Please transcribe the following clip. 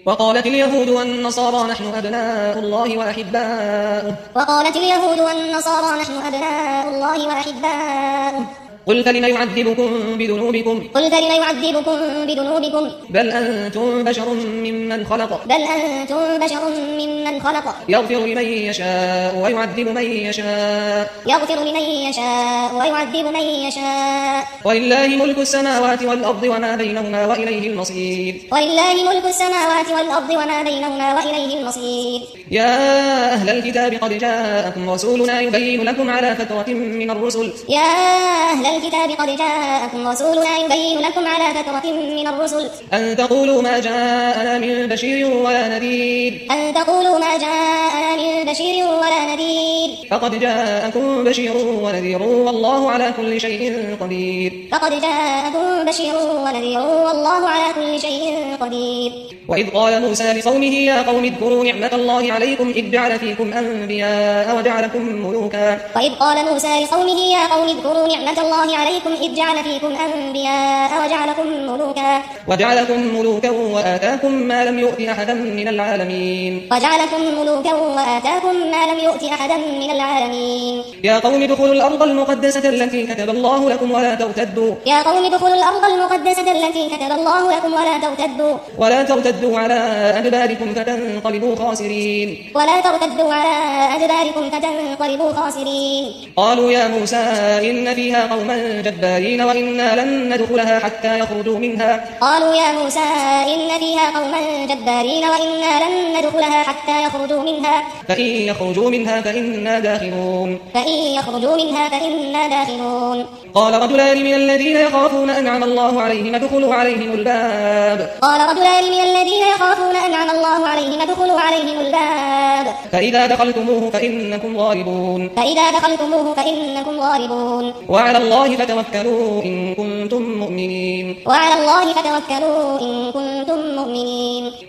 وقالت اليهود والنصارى نحن أبناء الله وأحباؤه وقالت اليهود والنصارى نحن أبناء الله وأحباؤه قل فلم يعذبكم بذنوبكم بل أنتم بشر ممن خلق يغفر لمن يشاء ويعذب من يشاء ولله ملك السماوات والأرض وما بينهما وإليه المصير يا أهل الكتاب قد جاءكم رسولنا يبين لكم على فترة من الرسل أن تقولوا ما جاءنا من بشير ولا نذير فقد جاءكم بشير ونذير والله على كل شيء قدير وإذ قال موسى لقومه يا قوم اذكروا نعمة الله عليكم إذ جعل فيكم أنبياء وجعلكم ملوكا وآتاكم ما لم يؤت أحدا من العالمين يا قوم ادخلوا الأرض المقدسة التي كتب الله لكم ولا ترتدوا على أدباركم فتنقلبوا خاسرين قالوا يا موسى إن فيها قوما جبارين وإنا لن ندخلها حتى يخرجوا منها فإن يخرجوا منها فإنا داخلون قال رجلان من الذين يخافون أنعم الله عليهم ادخلوا عليهم الباب فإذا دخلتموه فإنكم غالبون وعلى الله فتوكلوا إن كنتم مؤمنين